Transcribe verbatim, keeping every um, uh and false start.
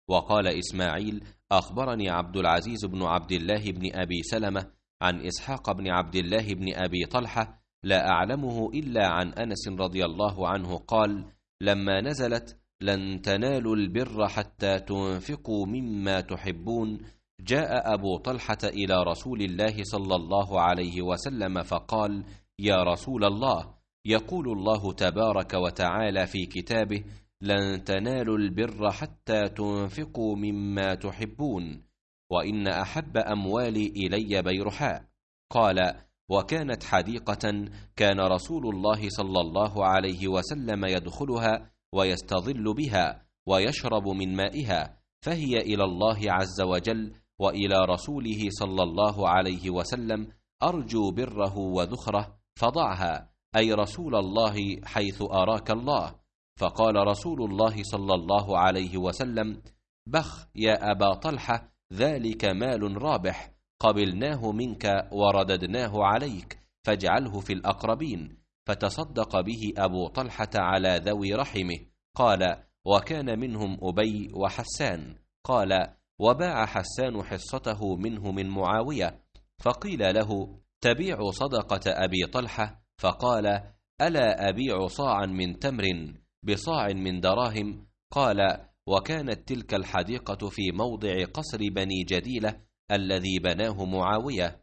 وقال إسماعيل: أخبرني عبد العزيز بن عبد الله بن أبي سلمة عن إسحاق بن عبد الله بن أبي طلحة لا أعلمه إلا عن أنس رضي الله عنه قال: لما نزلت لن تنالوا البر حتى تنفقوا مما تحبون، جاء أبو طلحة إلى رسول الله صلى الله عليه وسلم فقال: يا رسول الله، يقول الله تبارك وتعالى في كتابه: لن تنالوا البر حتى تنفقوا مما تحبون، وإن أحب أموالي إلي بيرحاء. قال: وكانت حديقة كان رسول الله صلى الله عليه وسلم يدخلها ويستظل بها ويشرب من مائها، فهي إلى الله عز وجل وإلى رسوله صلى الله عليه وسلم أرجو بره وذخره، فضعها، أي رسول الله، حيث أراك الله. فقال رسول الله صلى الله عليه وسلم: بخ يا أبا طلحة، ذلك مال رابح، قبلناه منك ورددناه عليك، فاجعله في الأقربين. فتصدق به أبو طلحة على ذوي رحمه. قال: وكان منهم أبي وحسان. قال: وباع حسان حصته منه من معاوية. فقيل له: تبيع صدقة أبي طلحة؟ فقال: ألا أبيع صاعا من تمر بصاع من دراهم؟ قال: وكانت تلك الحديقة في موضع قصر بني جديلة الذي بناه معاوية.